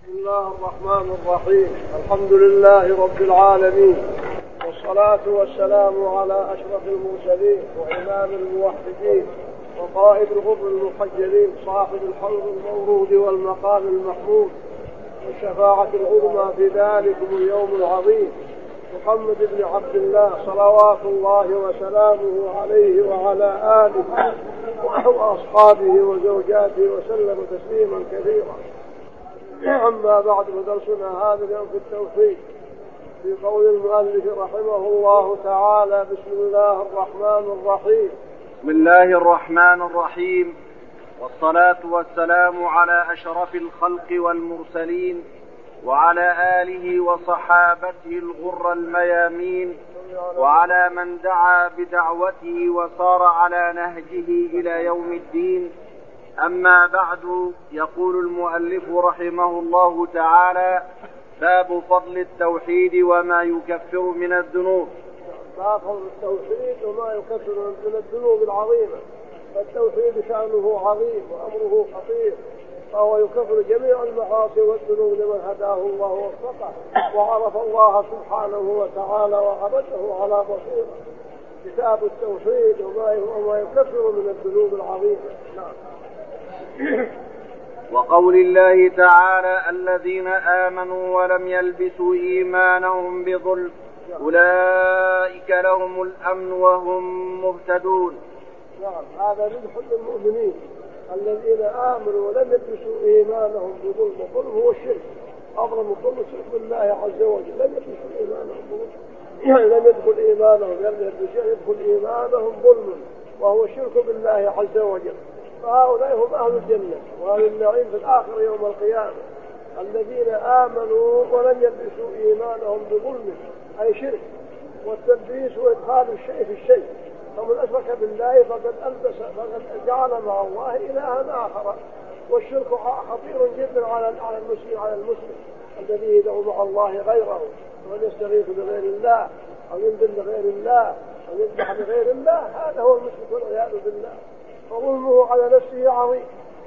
بسم الله الرحمن الرحيم. الحمد لله رب العالمين، والصلاة والسلام على أشرف المرسلين وإمام الموحدين وقائد الغر المحجلين صاحب الحوض المورود والمقام المحمود والشفاعة العظمى في ذلكم اليوم العظيم، محمد بن عبد الله صلوات الله وسلامه عليه وعلى آله وأصحابه وزوجاته وسلم تسليما كثيرا. أما بعد، فدرسنا هذا اليوم في التوحيد في قول المؤلف رحمه الله تعالى: بسم الله الرحمن الرحيم. بسم الله الرحمن الرحيم، والصلاة والسلام على أشرف الخلق والمرسلين وعلى آله وصحابته الغر الميامين وعلى من دعا بدعوته وصار على نهجه إلى يوم الدين. أما بعد، يقول المؤلف رحمه الله تعالى: باب فضل التوحيد وما يكفر من الذنوب. باب فضل التوحيد وما يكفر من الذنوب العظيمة. فالتوحيد شأنه عظيم وأمره خطير، فهو يكفر جميع المعاصي والذنوب لمن هداه الله ووفقه وعرف الله سبحانه وتعالى وعبده على بصيرة. كتاب التوحيد وما يكفر من الذنوب العظيمة. نعم. وقول الله تعالى: الذين آمنوا ولم يلبسوا إيمانهم بظلم أولئك لهم الأمن وهم مهتدون. نعم، هذا مدح للمؤمنين الذين آمنوا ولم يلبسوا إيمانهم بظلم. الظلم هو الشرك، أظلم الظلم الشرك بالله عز وجل. لم يلبسوا إيمانهم بظلم، لم يدخل إيمانهم، يدخل إيمانهم ظلم وهو الشرك بالله عز وجل. فهؤلاء هم أهل الجنة وأهل النعيم في الآخر يوم القيامة. الذين آمنوا ولم يلبسوا إيمانهم بظلم، أي شرك. والتلبيس هو إدخال الشيء في الشيء، فمن أشرك بالله فقد جعل مع الله إلها آخر. والشرك خطير جدا على المسلم الذي يدعو مع الله غيره، ومن يستغيث بغير الله أو ينذر لغير الله أو يذبح لغير الله، هذا هو المشرك والعياذ بالله، فظلمه على نفسه عظيم.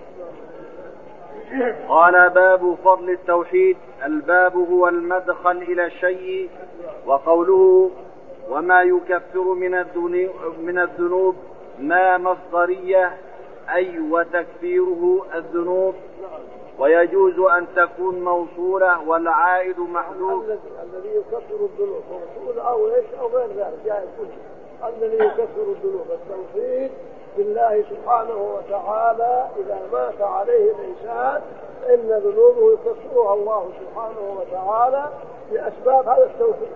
قال: باب فضل التوحيد. الباب هو المدخل إلى الشيء. وقوله وما يكفر من الذنوب ما مصدرية، أي وتكفيره الذنوب. ويجوز أن تكون موصولة والعائد محذوف. الذي يكفر الذنوب موصول أو إيش أو غير ذلك جائز كله. الذي يكفر الذنوب التوحيد بالله سبحانه وتعالى. إذا مات عليه الإنسان فإن ذنوبه يكفرها الله سبحانه وتعالى بأسباب هذا التوحيد.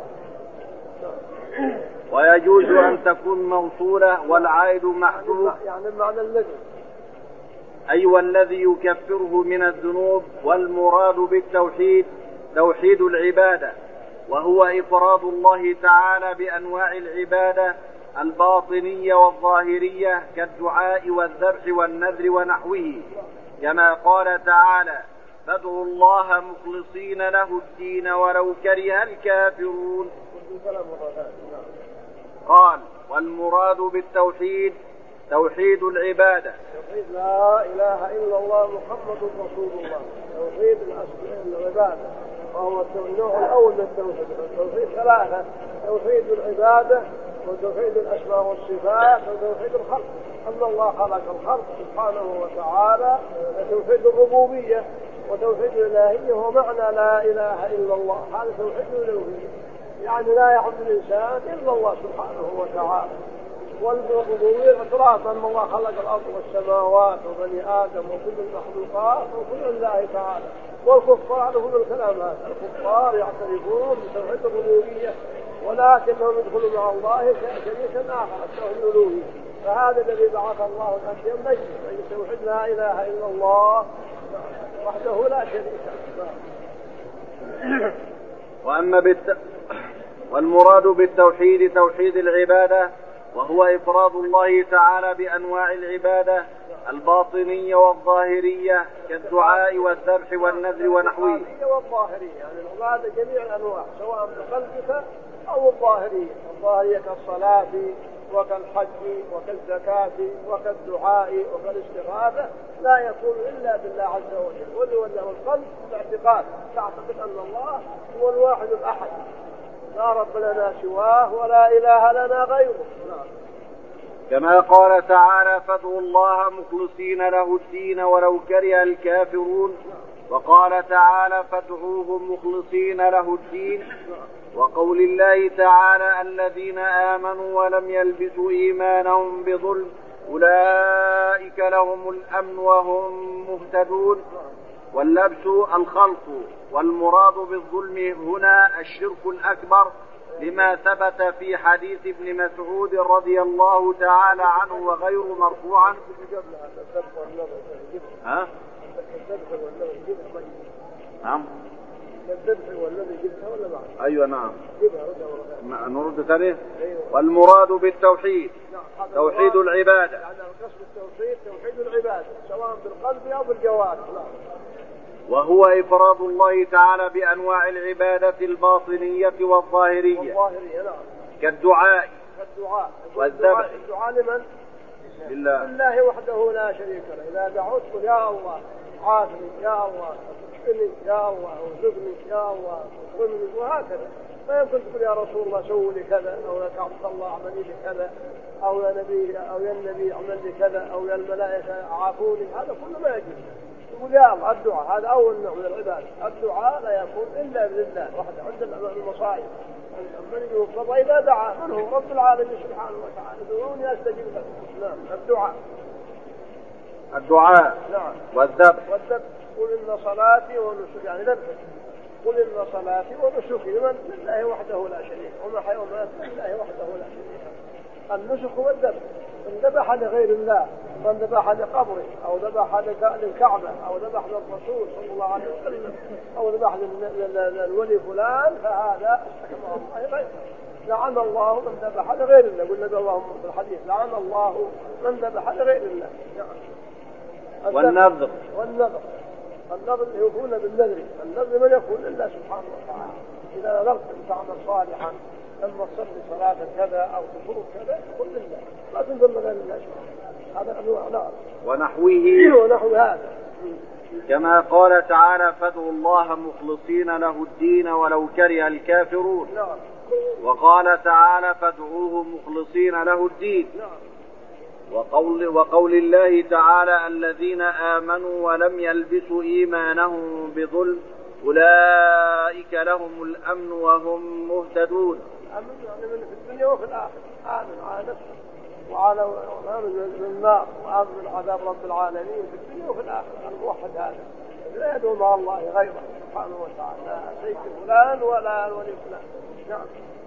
ويجوز أن تكون موصولة والعائد محذوف، يعني المعنى الذي أي الذي يكفره من الذنوب. والمراد بالتوحيد توحيد العبادة، وهو إفراد الله تعالى بأنواع العبادة الباطنية والظاهرية كالدعاء والذبح والنذر ونحوه، كما قال تعالى: فادعوا الله مخلصين له الدين ولو كره الكافرون. قال: والمراد بالتوحيد توحيد العبادة. توحيد لا إله إلا الله محمد رسول الله، توحيد العبادة، وهو النوع الأول من التوحيد. التوحيد ثلاثة: توحيد العبادة وتوحيد الأسماء والصفات وتوحيد الخلق. أن الله خلق الخلق سبحانه وتعالى، توحيد الربوبية وتوحيد الإلهية. ومعنى لا إله إلا الله هذا توحيد الألوهية، يعني لا يعبد الإنسان إلا الله سبحانه وتعالى. والربوبية اعتراف أن الله خلق الأرض والسماوات وبني آدم وكل المخلوقات وكل الله تعالى. والكفار هم الكلام هذا، الكفار يعترفون بتوحيد الربوبية ولكنهم يدخلون مع الله شريكا آخر التوحيد الألوهي. فهذا الذي بعث الله الأنبياء مجلس توحيد لا إله إلا الله وحده لا شريك له. والمراد بالتوحيد توحيد العبادة، وهو إفراد الله تعالى بأنواع العبادة الباطنية والظاهرية كالدعاء والذبح والنذر ونحوه. والظاهرية يعني العبادة جميع الأنواع، سواء بقلبك أو الظاهرية. الظاهرية كالصلاة وكالحج وكالزكاة وكالدعاء وكالاستغاثة لا يكون إلا بالله عز وجل. وله القلب بالاعتقاد، تعتقد أن الله هو الواحد الأحد، لا رب لنا سواه ولا إله لنا غيره. كما قال تعالى: فادعوا الله مخلصين له الدين ولو كره الكافرون. وقال تعالى: فادعوه مخلصين له الدين. وقول الله تعالى: الذين آمنوا ولم يلبسوا إيمانهم بظلم أولئك لهم الأمن وهم مهتدون. واللبس الخلط، والمراد بالظلم هنا الشرك الأكبر، لما ثبت في حديث ابن مسعود رضي الله تعالى عنه وغيره مرفوعا. نعم. أيوة نعم. نرد ثاني. والمراد بالتوحيد توحيد العبادة. القصد التوحيد توحيد العبادة سواء بالقلب أو بالجوارح. وهو إفراد الله تعالى بأنواع العبادة الباطنية والظاهرية كالدعاء والذبح. الدعاء لمن؟ لله وحده لا شريك له. إذا دعوت قل: يا الله عافني، يا الله اشفني، يا الله ارزقني، يا الله اكرمني، وهكذا. ما يمكن تقول: يا رسول الله سوي لي كذا، أو لك عبد الله اعمل لي كذا، أو يا النبي اعمل لي كذا، أو يا الملائكة عافوني. هذا كله ما يجوز. يقول يا الله. الدعاء هذا أول نوع من العبادة. الدعاء لا يكون إلا لله وحده عند المصائب. من يوفق إذا دعا من هو رب العالمين سبحانه وتعالى: ادعوني أستجب لكم. نعم. الدعاء نعم. والذبح. قل إن صلاتي ونسكي، يعني ذبح. قل إن صلاتي ونسكي لله وحده لا شريك، ومحياي ومماتي لله وحده لا شريك. النسك هو الذبح. من ذبح لغير الله، من ذبح لقبره، أو ذبح للكعبة، أو ذبح للرسول صلى الله عليه وسلم، أو ذبح للولي فلان، فهذا استحمى الله غيره. لعن الله من ذبح لغير الله. قلنا اللهم في الحديث: لعن الله من ذبح لغير الله. والنذر اللي يكون بالنذر. النذر من يكون لله سبحانه وتعالى. إذا نذرت أن تعمل صالحا، لما تصلي صلاة كذا أو تصوم كذا، كل لله، لا تنذر لغير الله سبحانه. هذا أنواع. ونحو هذا كما قال تعالى: فادعوا الله مخلصين له الدين ولو كره الكافرون. وقال تعالى: فادعوه مخلصين له الدين. وقول الله تعالى: الذين آمنوا ولم يلبسوا إيمانهم بظلم أولئك لهم الأمن وهم مهتدون. الأمن يعني في الدنيا وفي الآخرة. آمن على نفسه وعلى من النار، وآمن من عذاب رب العالمين في الدنيا وفي الآخرة. الموحد هذا لا يدعو مع الله غيره سبحانه وتعالى، لا شيخ فلان ولا ولي فلان. نعم.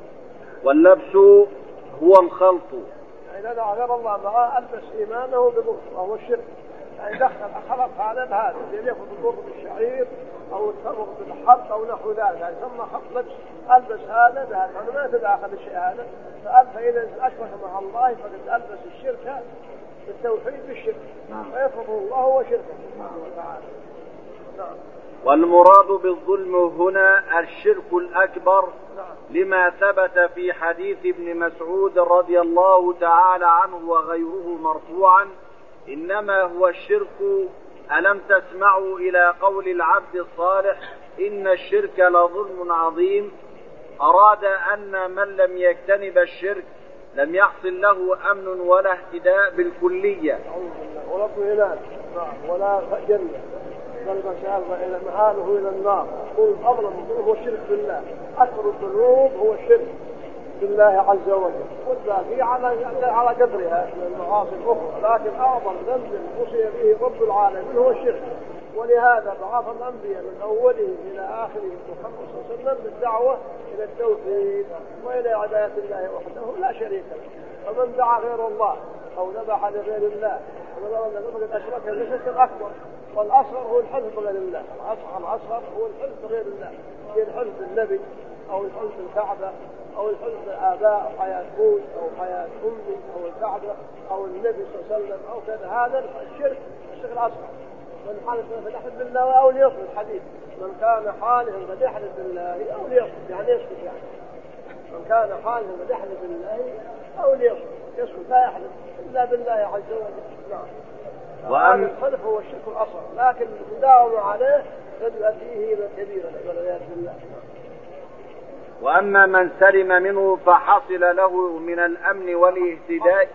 واللبس هو الخلط. إذا دعا غير الله معه ألبس إيمانه بضر، وهو الشرك. يعني دخل خلط هذا بهذا، يأخذ الضر بالشعير أو التمر بالحب أو نحو ذلك، يعني ثم خط لبس. ألبس هذا بهذا، يعني ما يتداخل الشيء هذا. فإذا أشرك مع الله فقد ألبس الشرك بالتوحيد بالشرك، فيكفر الله وشركه سبحانه وتعالى. نعم. والمراد بالظلم هنا الشرك الأكبر، لما ثبت في حديث ابن مسعود رضي الله تعالى عنه وغيره مرفوعا: إنما هو الشرك ألم تسمعوا إلى قول العبد الصالح: إن الشرك لظلم عظيم. أراد أن من لم يجتنب الشرك لم يحصل له أمن ولا اهتداء بالكلية ولا طمئنان ولا جنة، بل مآله إلى النار. قل أظلم هو الشرك بالله. أكبر الذنوب هو الشرك بالله عز وجل، والباقي على قدرها من المعاصي الأخرى، لكن أعظم ذنب وصي به رب العالمين هو الشرك. ولهذا بعث الأنبياء من أولهم إلى آخرهم محمد صلى الله عليه وسلم بالدعوة إلى التوحيد وإلى عبادة الله وحده لا شريك له. فمن دعا غير الله أو ذبح لغير الله فقد أشرك بالشرك الأكبر. والأصغر هو الحلف بغير الله. الأصغر هو الحلف بغير الله، هي الحلف بالنبي أو الحلف بالكعبة أو الحلف بالآباء أو حياة أبوي أو حياة أمي أو الكعبة أو النبي صلى الله عليه وسلم أو كذا. هذا الشرك الأصغر. من حلف فليحلف بالله أو ليصمت. الحديث: من كان حالفا فليحلف بالله أو ليصمت، يعني يسكت. يعني من كان حالفا فليحلف بالله أو ليصمت لا يحلف إلا بالله عز وجل. نعم. وهذا الحلف هو الشرك الأصغر، لكن المداومة عليه قد يؤديه إلى الكبيرة والعياذ بالله. وأما من سلم منه فحصل له من الأمن والاهتداء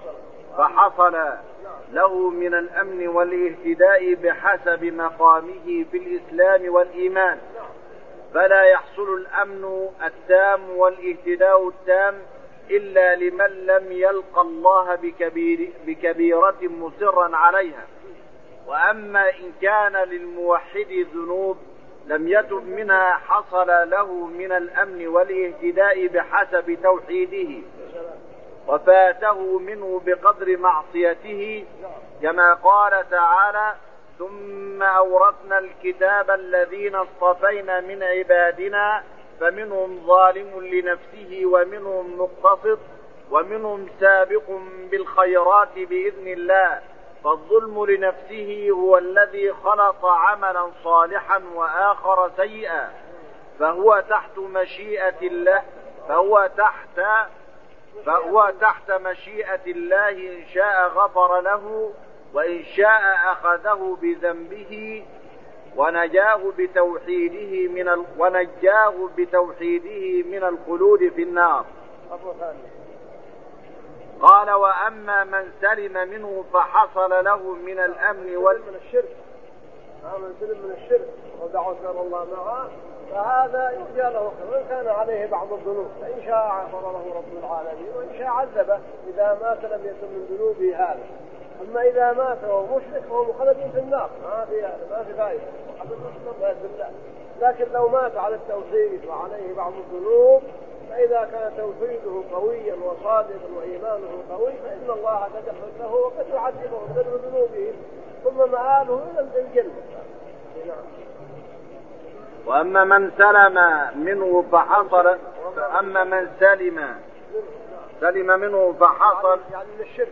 بحسب مقامه في الإسلام والإيمان، فلا يحصل الأمن التام والاهتداء التام إلا لمن لم يلق الله بكبيرة مصرا عليها. وأما إن كان للموحد ذنوب لم يتب منها حصل له من الأمن والاهتداء بحسب توحيده، وفاته منه بقدر معصيته، كما قال تعالى: ثم أورثنا الكتاب الذين اصطفينا من عبادنا فمنهم ظالم لنفسه ومنهم مقتصد ومنهم سابق بالخيرات بإذن الله. فالظلم لنفسه هو الذي خلط عملا صالحا وآخر سيئا، فهو تحت مشيئة الله، إن شاء غفر له وإن شاء أخذه بذنبه ونجاه بتوحيده من الخلود في النار. قال: وأما من سلم منه فحصل له من الأمن من الشرك، من سلم من الشرك ودعوة غير الله معه، فهذا يرجى له وإن كان عليه بعض الذنوب، فإن شاء غفر له رب العالمين وإن شاء عذبه إذا مات لم يكن من ذنوبه هذا. أما إذا مات وهو مشرك فهو مخلد في النار، ما في فائدة، لكن لو مات على التوحيد وعليه بعض الذنوب، فإذا كان توحيده قويا وصادقا وإيمانه قوي فإن الله قد يغفر له وقد يعذبه بذنب ذنوبه ثم مآله إلى الجنة. وأما من سلم منه فحصل يعني للشرك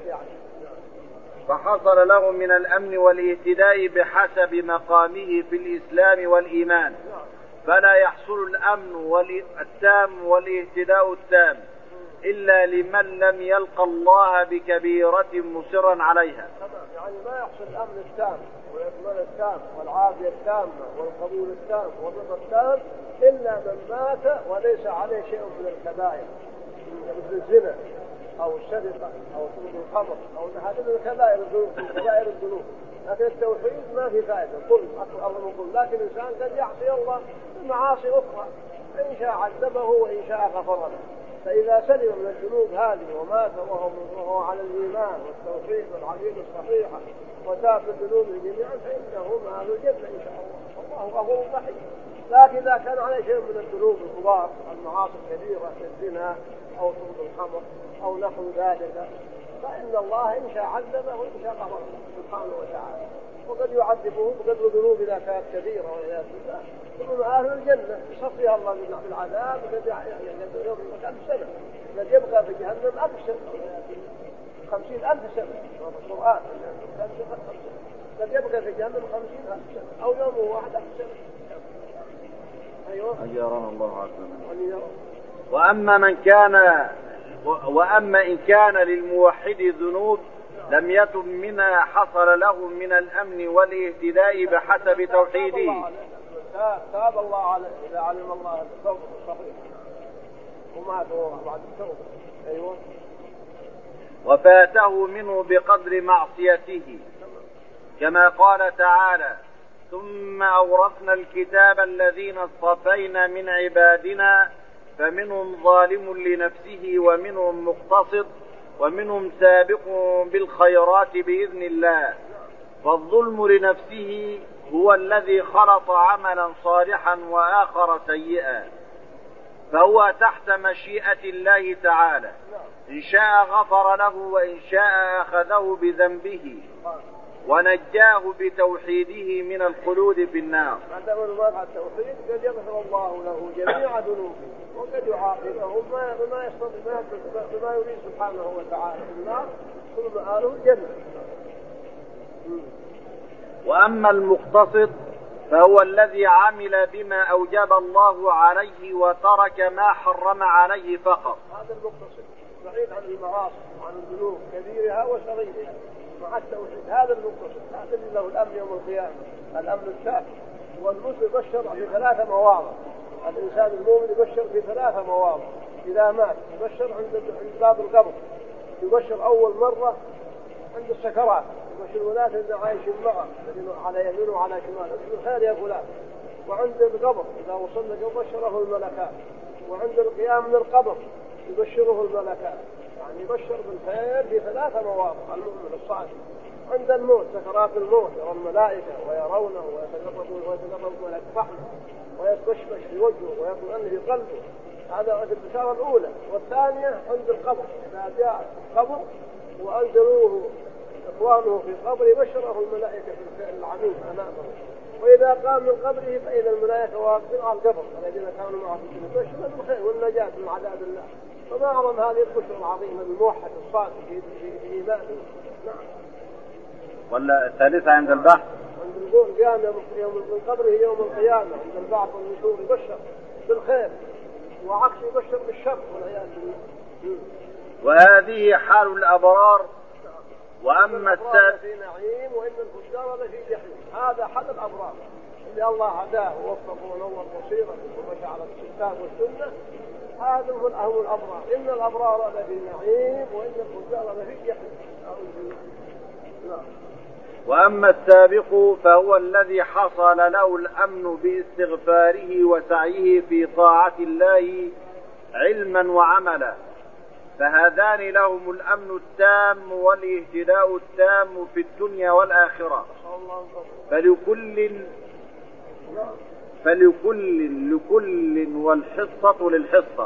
فحصل له من الأمن والاهتداء بحسب مقامه في الإسلام والإيمان، فلا يحصل الأمن التام والاهتداء التام إلا لمن لم يلق الله بكبيرة مصرا عليها. يعني ما يحصل الأمن التام والإطمئنان التام والعافية التامة والقبول التام والرضا التام إلا من مات وليس عليه شيء من الكبائر مثل الزنا أو السرقة أو شرب الخمر أو هذه من كبائر الذنوب. لكن التوحيد ما في فائدة، لكن الإنسان قد يعصي الله بمعاصي أخرى، إن شاء عذبه وإن شاء غفر له. فإذا سلم من الذنوب هذه ومات وهو على الإيمان والتوحيد والعقيدة الصحيحة وتاب من ذنوبه جميعا فإنه مع الجنة إن شاء الله، والله غفور رحيم. لكن إذا كان عليه شيء من الذنوب الكبار المعاصي الكبيرة كالزنا أو شرب الخمر أو نحو ذلك فإن الله إن شاء عذبه وإن شاء غفر سبحانه وتعالى، وقد يعذبه بقدر ذنوب إذا كانت كبيرة والعياذ بالله، ثم أهل الجنة يصفيها الله بالعذاب يوم 1000 سنة، قد يبقى في جهنم 1000 سنة 50,000 سنة. القرآن قد يبقى في جهنم 50,000 سنة أو يوم واحد 1000 سنة. أيوة. أجرنا الله عز وأما إن كان للموحد ذنوب لم يتب منها حصل له من الأمن والاهتداء بحسب توحيده. تاب الله عليه إذا علم الله التوبة الصحيح ومات بعد التوبة. أيوة. وفاته منه بقدر معصيته، كما قال تعالى: ثم أورثنا الكتاب الذين اصطفينا من عبادنا فمنهم ظالم لنفسه ومنهم مقتصد ومنهم سابق بالخيرات بإذن الله. فالظلم لنفسه هو الذي خلط عملا صالحا وآخر سيئا، فهو تحت مشيئة الله تعالى، إن شاء غفر له وإن شاء أخذه بذنبه ونجاه بتوحيده من الخلود في النار. عندما نمات على التوحيد قد يغفر الله له جميع ذنوبه وقد يعاقبه بما يريد سبحانه وتعالى في النار ثم مآله الجنة. وأما المقتصد فهو الذي عمل بما أوجب الله عليه وترك ما حرم عليه فقط. هذا المقتصد بعيد عن المعاصي وعن الذنوب كبيرها وصغيرها مع التوحيد. هذا المقتصد، هذا اللي له الأمن يوم القيامة، الأمن الشافي. والمسلم يبشر في 3 مواضع. الإنسان المؤمن يبشر في 3 مواضع. إذا مات يبشر عند باب القبر، يبشر أول مرة عند السكرات، يبشر الولاة اللي عايشين معه على يمينه وعلى شماله، بالخير يا فلان. وعند القبر إذا وصل له بشره الملكات. وعند القيام من القبر يبشره الملكات. يعني يبشر بالخير في 3 مواضع المؤمن الصالح. عند الموت سكرات الموت يرى الملائكة ويرونه ويتقرب ويكفحه ويتبشبش في وجهه ويطمئن في قلبه. هذا البشارة الأولى. والثانية عند القبر، إذا جاء القبر وأنزلوه إخوانه في قبره بشره الملائكة بالخير العظيم أمامه. وإذا قام من قبره فإذا الملائكة واقفين على القبر الذين كانوا معه في الدنيا بشر بالخير والنجاة من عذاب الله. فما أعظم هذه البشرى العظيمة الموحد الصادق في إيمانه. نعم. ولا الثالثة عند البحث، عند القول قيام يوم من قبره يوم القيامة، عند البعث والنشور يبشر بالخير، وعكس يبشر بالشر والعياذ بالله. وهذه حال الأبرار. وأما السابق في نعيم وإن الفجار لفي جحيم. هذا حال الأبرار اللي الله هداه ووفقه ونور بصيرته ومشى على الكتاب والسنة. هذا هم الأبرار. إن الأبرار لفي نعيم وإن الفجار لفي جحيم. وأما السابق فهو الذي حصل له الأمن باستغفاره وسعيه في طاعة الله علما وعملا، فهذان لهم الأمن التام والاهتداء التام في الدنيا والآخرة. فلكل والحصة للحصة.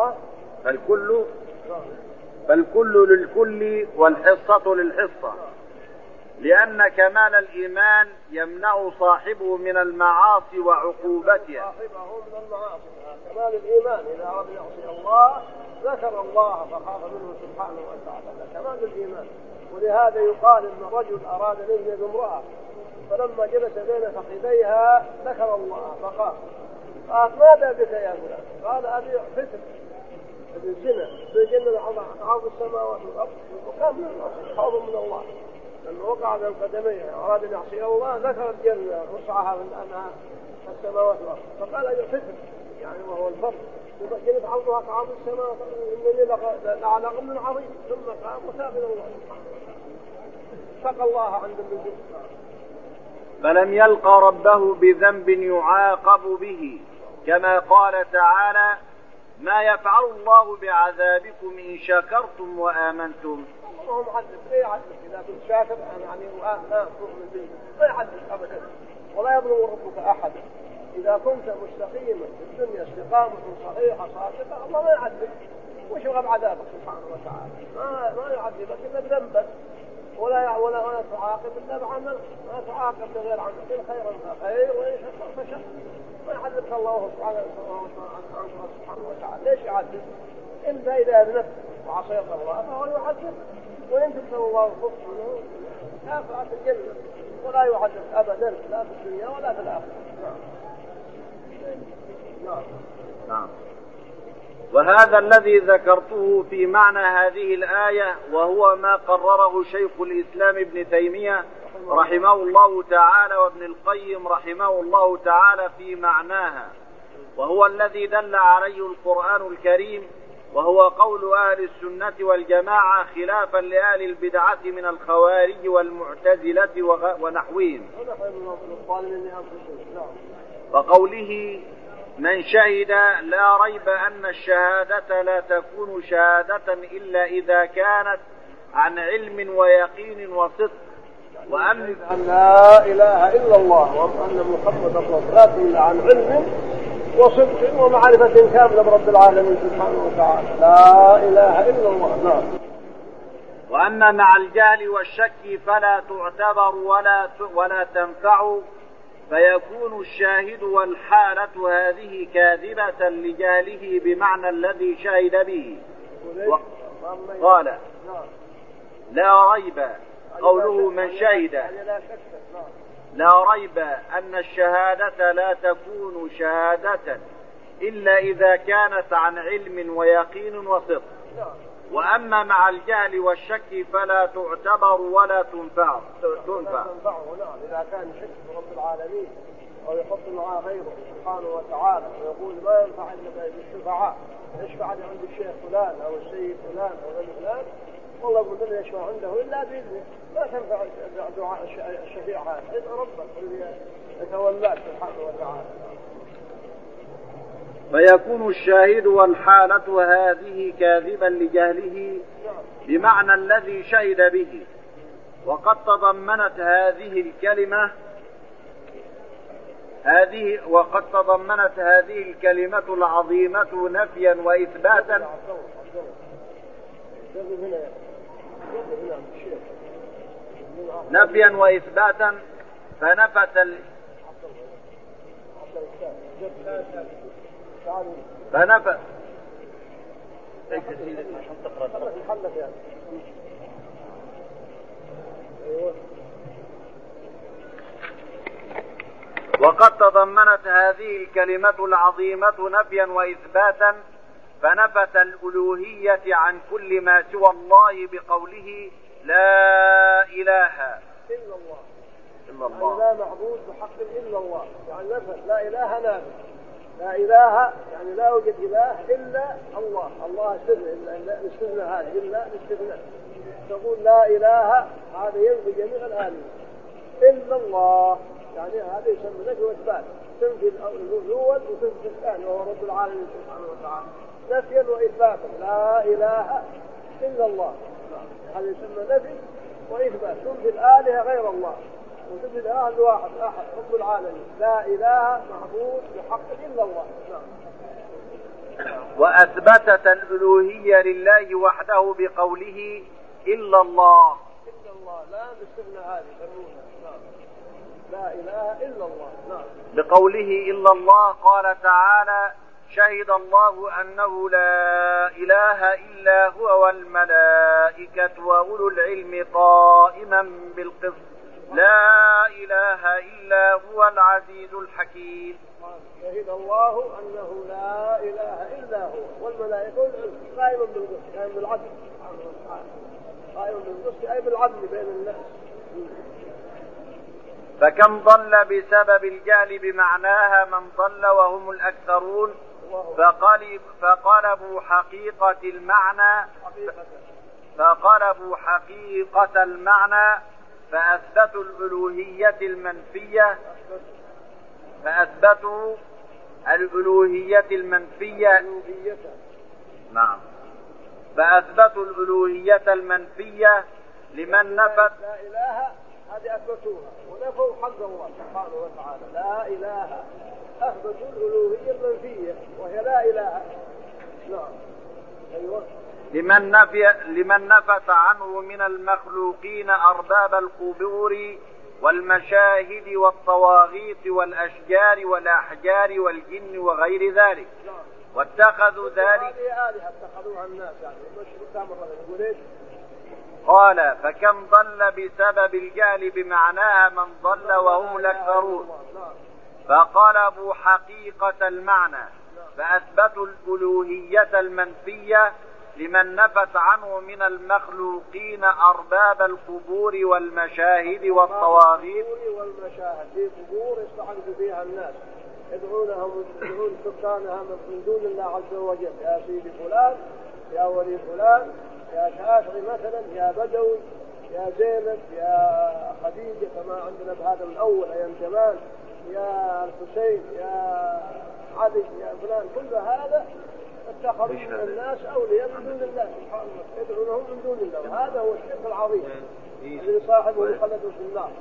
فالكل للكل والحصة للحصة، لأن كمال الإيمان يمنع صاحبه من المعاصي وعقوبتها. صاحبه من المعاصي. كمال الإيمان إذا أراد يعصي الله ذكر الله فخاف منه سبحانه وتعالى. كمال الإيمان. ولهذا يقال إن الرجل أراد أن يزني امرأة فلما جلس بين فخذيها ذكر الله فخاف. قال ماذا بك يا فلان؟ قال أبي فتن الزنا بجنة عرض السماوات والأرض وكان من المعصية خوف من الله. لما وقع بين قدميه أراد أن يعصي الله ذكر الجنة وسعها من أنها السماوات والأرض فقال أبي فتن يعني وهو الفرق. جنة عرضها كعرض السماوات إنني لعلى غم عظيم. ثم قام وتاب إلى الله اتقى الله عند النزول. فلم يلقى ربه بذنب يعاقب به، كما قال تعالى: ما يفعل الله بعذابكم إن شكرتم وآمنتم. الله معذب، لا يعذب إذا كنت شاكر يعني وآمن تؤمن به، لا يعذب أبدا ولا يظلم ربك أحد. إذا كنت مستقيما في الدنيا استقامة صحيحة صادقة الله ما يعذب. وش يبغى بعذابك سبحانه وتعالى؟ ما يعذبك إلا بذنبك، ولا تعاقب إلا بعمل، ما تعاقب بغير عمل. إن خيرا فخير وإن شر فشر. ما يعذبك الله سبحانه وتعالى. ليش يعذب؟ إلا إذا أذنبت وعصيت الله فهو يعذب، وإن تبتغى الله الخبز منه كافأت الجنة، ولا يعذب أبدا لا في الدنيا ولا في الآخرة. نعم. وهذا الذي ذكرته في معنى هذه الآية، وهو ما قرره شيخ الإسلام ابن تيمية رحمه الله تعالى وابن القيم رحمه الله تعالى في معناها، وهو الذي دل عليه القرآن الكريم، وهو قول أهل السنة والجماعة خلافا لأهل البدعة من الخوارج والمعتزلة ونحوهم. وقوله: من شهد لا ريب أن الشهادة لا تكون شهادة إلا إذا كانت عن علم ويقين وصدق، وأن لا إله إلا الله وأن محمد رسول الله إلا عن علم وصدق ومعرفة كاملة برب العالمين سبحانه وتعالى. لا إله إلا الله. نعم. وأن مع الجهل والشك فلا تعتبر ولا تنفع، فيكون الشاهد والحالة هذه كاذبة لجهله بمعنى الذي شهد به. قال: لا ريب قوله من شهد لا ريب أن الشهادة لا تكون شهادة إلا إذا كانت عن علم ويقين وصدق، وأما مع الجهل والشك فلا تعتبر ولا تنفع. نعم، إذا كان شك في رب العالمين أو يحط معاه غيره سبحانه وتعالى ويقول ما ينفع إلا بالشفعاء، يشفع لي عند الشيخ فلان أو السيد فلان أو غير فلان، والله يقول لن يشفع عنده إلا بإذنه، لا تنفع دعاء الشفيع هذا، إذا ربك الذي يتولاك سبحانه وتعالى. فيكون الشاهد والحالة هذه كاذبا لجهله بمعنى الذي شهد به. وقد تضمنت هذه الكلمة العظيمة نفيا وإثباتا وقد تضمنت هذه الكلمة العظيمة نفيا وإثباتا فنفت الألوهية عن كل ما سوى الله بقوله لا إله إلا الله. يعني لا معبود بحق إلا الله، يعني نفت لا إله نافذ، لا إله يعني لا يوجد إله إلا الله، الله استثنى هذا إلا الاستثناء، تقول لا إله هذا ينفي جميع الآلهة إلا الله، يعني هذا يسمى نفي وإثبات، تنفي الأول وتنفي الثاني وهو رب العالمين سبحانه وتعالى، نفيا وإثباتا لا إله إلا الله، هذا يسمى نفي وإثبات، تنفي الآلهة غير الله وتنفي الإله الواحد أحد رب العالمين، لا إله معبود بحق إلا الله. وأثبتت الألوهية لله وحده بقوله إلا الله. إلا الله لا نستغنى هذه لا إله إلا الله. بقوله إلا الله قال تعالى شهد الله أنه لا إله إلا هو والملائكة وأولو العلم قائما بالقسط لا إله إلا هو العزيز الحكيم. شهد الله أنه لا إله إلا هو والملائكة قائما بالقسط، قائما بالعدل، قائما بالقسط أي بالعدل بين الناس. فكم ضل بسبب الجهل بمعناها من ضل وهم الأكثرون، فقلبوا حقيقة المعنى فأثبتوا الألوهية المنفية لمن نفت لا إله هذه أثبتوها ونفوا حق الله سبحانه وتعالى، لا إله أثبتوا الألوهية المنفية وهي لا إله. نعم. أيوة. لمن نفت عنه من المخلوقين أرباب القبور والمشاهد والطواغيت والأشجار والأحجار والجن وغير ذلك، واتخذوا ذلك اتخذوها الناس يعني. قال فكم ضل بسبب الجهل بمعناها من ضل وهم الأكثرون، فقلبوا حقيقة المعنى فأثبتوا الألوهية المنفية لمن نفت عنه من المخلوقين أرباب القبور والمشاهد والطواغيت. في قبور يستعبد فيها الناس يدعون سكانها من دون الله عز وجل، يا سيدي فلان، يا ولي فلان، يا شافعي مثلا، يا بدوي، يا زينب، يا خديجة كما عندنا بهذا الأول أيام زمان، يا الحسين، يا علي، يا فلان، كل هذا اتخذوا من الناس أولياء من دون الله سبحانه وتعالى، يدعونهم من دون الله، وهذا هو الشرك العظيم الذي صاحبه يخلد في النار.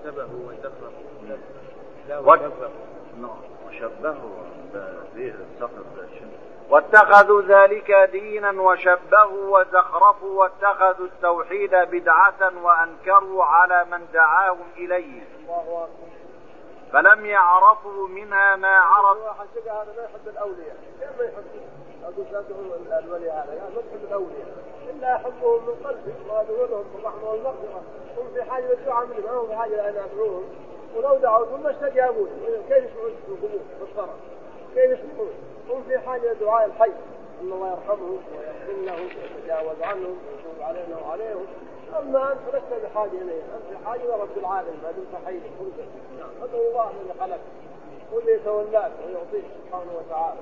واتخذوا ذلك دينا وشبهوا وزخرفوا واتخذوا التوحيد بدعة وأنكروا على من دعاهم إليه، فلم يعرفوا منها ما عرفوا. هذا ما يحب الأولياء، ما يحب أقول لا تدعون الولي هذا، يعني ما يحب الأولياء إلا حبهم من قلبه وأدعو لهم بالرحمة والمغفرة، هم في حاجة للدعاء منهم، ما هم في حاجة أن أدعوهم ولو دعوتهم ما استجابوا. كيف يسمعون في القبور بالصلاة؟ كيف يسمعون؟ هم في حاجة لدعاء الحي ان الله يرحمهم ويغفر لهم ويتجاوز عنهم ويتوب علينا وعليهم. اما انت لست بحاجه اليه، انت بحاجه الى رب العالمين ما دمت حي. فادعو الله الذي خلقك واللي يتولاك ويعطيك سبحانه وتعالى.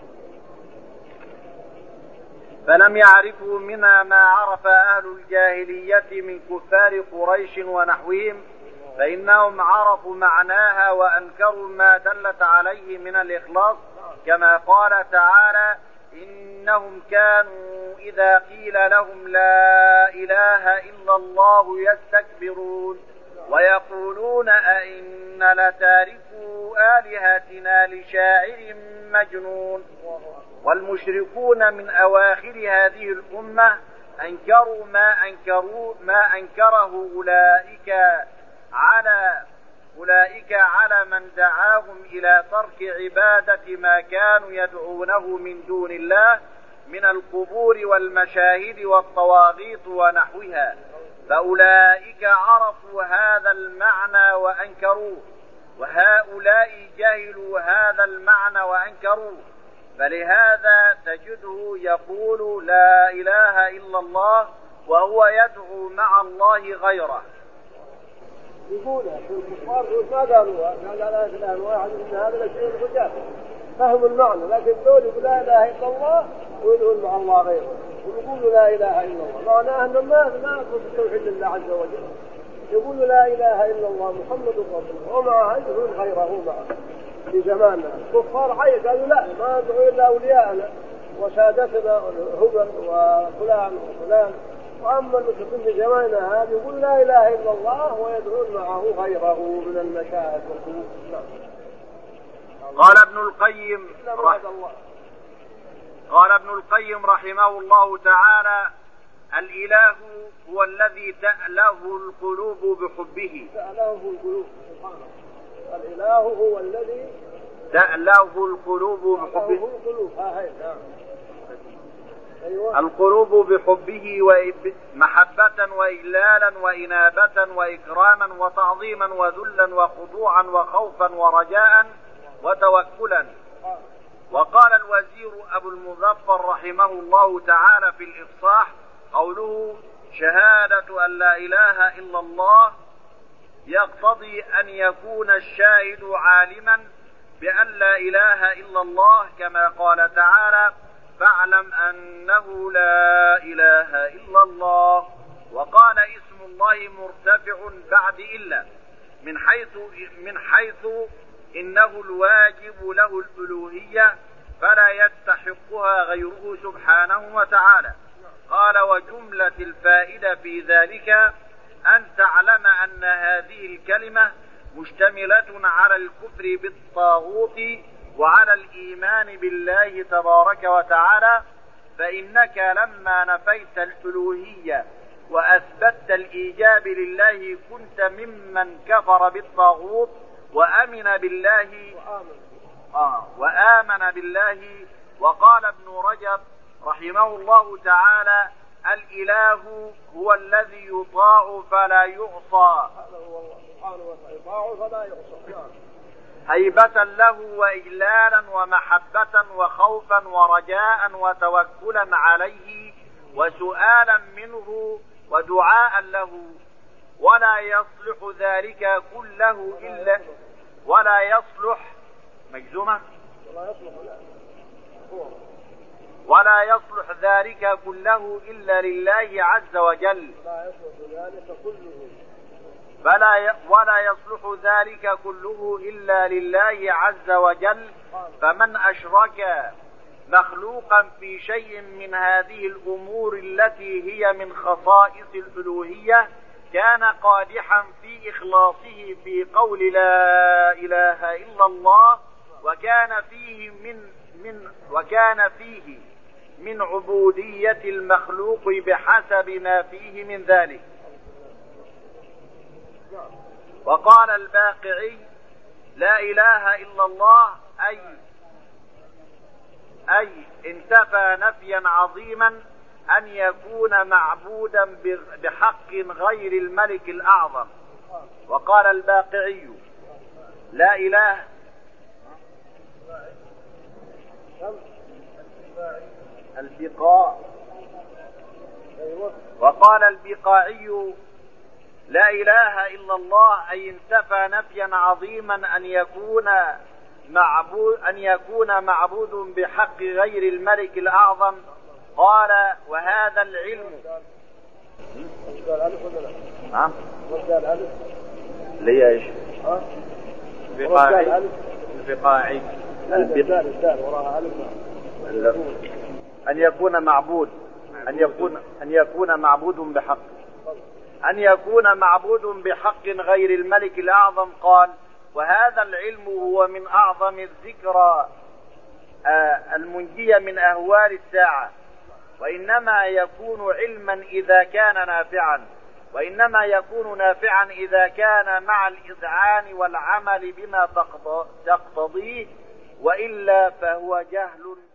فلم يعرفوا منها ما عرف أهل الجاهلية من كفار قريش ونحوهم، فإنهم عرفوا معناها وأنكروا ما دلت عليه من الإخلاص، كما قال تعالى: إنهم كانوا إذا قيل لهم لا إله إلا الله يستكبرون ويقولون أئن لتاركو آلهتنا لشاعر مجنون. والمشركون من أواخر هذه الأمة أنكروا ما أنكره أولئك على من دعاهم إلى ترك عبادة ما كانوا يدعونه من دون الله من القبور والمشاهد والطواغيت ونحوها، فأولئك عرفوا هذا المعنى وأنكروه، وهؤلاء جهلوا هذا المعنى وأنكروه، فلهذا تجده يقول لا إله إلا الله وهو يدعو مع الله غيره. يقولها في الكفار ما قالوها، قال لا إله إلا واحد من هذا الشيء الحجاب فهموا المعنى، لكن دول يقول لا إله إلا الله ويدعون مع الله غيره ويقولوا لا إله إلا الله، معناه أنهم ما يقصدوا التوحيد لله عز وجل. يقولوا لا إله إلا الله محمد رسول الله ومعها يدعون غيره معه. في زماننا الكفار حي قالوا لا ما ندعو إلا أولياءنا وسادتنا هبل وفلان وفلان. وأما المسلمين في زماننا هذا يقول لا إله إلا الله ويدعون معه غيره من المشاهد والقبور. قال ابن القيم رحمه الله تعالى: الإله هو الذي تأله القلوب بحبه. الإله هو الذي تأله القلوب بحبه. القلوب بحبه محبة وإجلالا وإنابة وإكراما وتعظيما وذلا وخضوعا وخوفا ورجاء وتوكلا. وقال الوزير أبو المظفر رحمه الله تعالى في الإفصاح: قوله شهادة أن لا إله إلا الله يقتضي أن يكون الشاهد عالما بأن لا إله إلا الله، كما قال تعالى: فاعلم أنه لا إله إلا الله. وقال اسم الله مرتفع بعد إلا من حيث إنه الواجب له الألوهية فلا يستحقها غيره سبحانه وتعالى. قال: وجملة الفائدة في ذلك أن تعلم أن هذه الكلمة مشتملة على الكفر بالطاغوت وعلى الإيمان بالله تبارك وتعالى، فإنك لما نفيت الألوهية وأثبتت الإيجاب لله كنت ممن كفر بالطاغوت وآمن بالله. وقال ابن رجب رحمه الله تعالى: الإله هو الذي يطاع فلا يعصى، هيبة له وإجلالا ومحبة وخوفا ورجاء وتوكلا عليه وسؤالا منه ودعاء له، ولا يصلح ذلك كله إلا ولا يصلح ذلك كله إلا لله عز وجل. ولا يصلح ذلك كله إلا لله عز وجل. فمن أشرك مخلوقا في شيء من هذه الأمور التي هي من خصائص الألوهية كان قادحا في إخلاصه في قول لا إله إلا الله، وكان فيه من عبودية المخلوق بحسب ما فيه من ذلك. وقال الباقعي: لا إله إلا الله أي انتفى نفيا عظيما أن يكون معبودا بحق غير الملك الأعظم. وقال الباقعي: لا إله البقاء. وقال البقاعي لا إله إلا الله أي انتفى نفيا عظيما أن يكون معبود بحق غير الملك الأعظم. قال وهذا العلم ليه ايش؟ البقاعي أن يكون معبود بحق غير الملك الأعظم. قال وهذا العلم هو من أعظم الذكرى المنجية من أهوال الساعة، وإنما يكون علما إذا كان نافعا إذا كان مع الإذعان والعمل بما تقتضيه، وإلا فهو جهل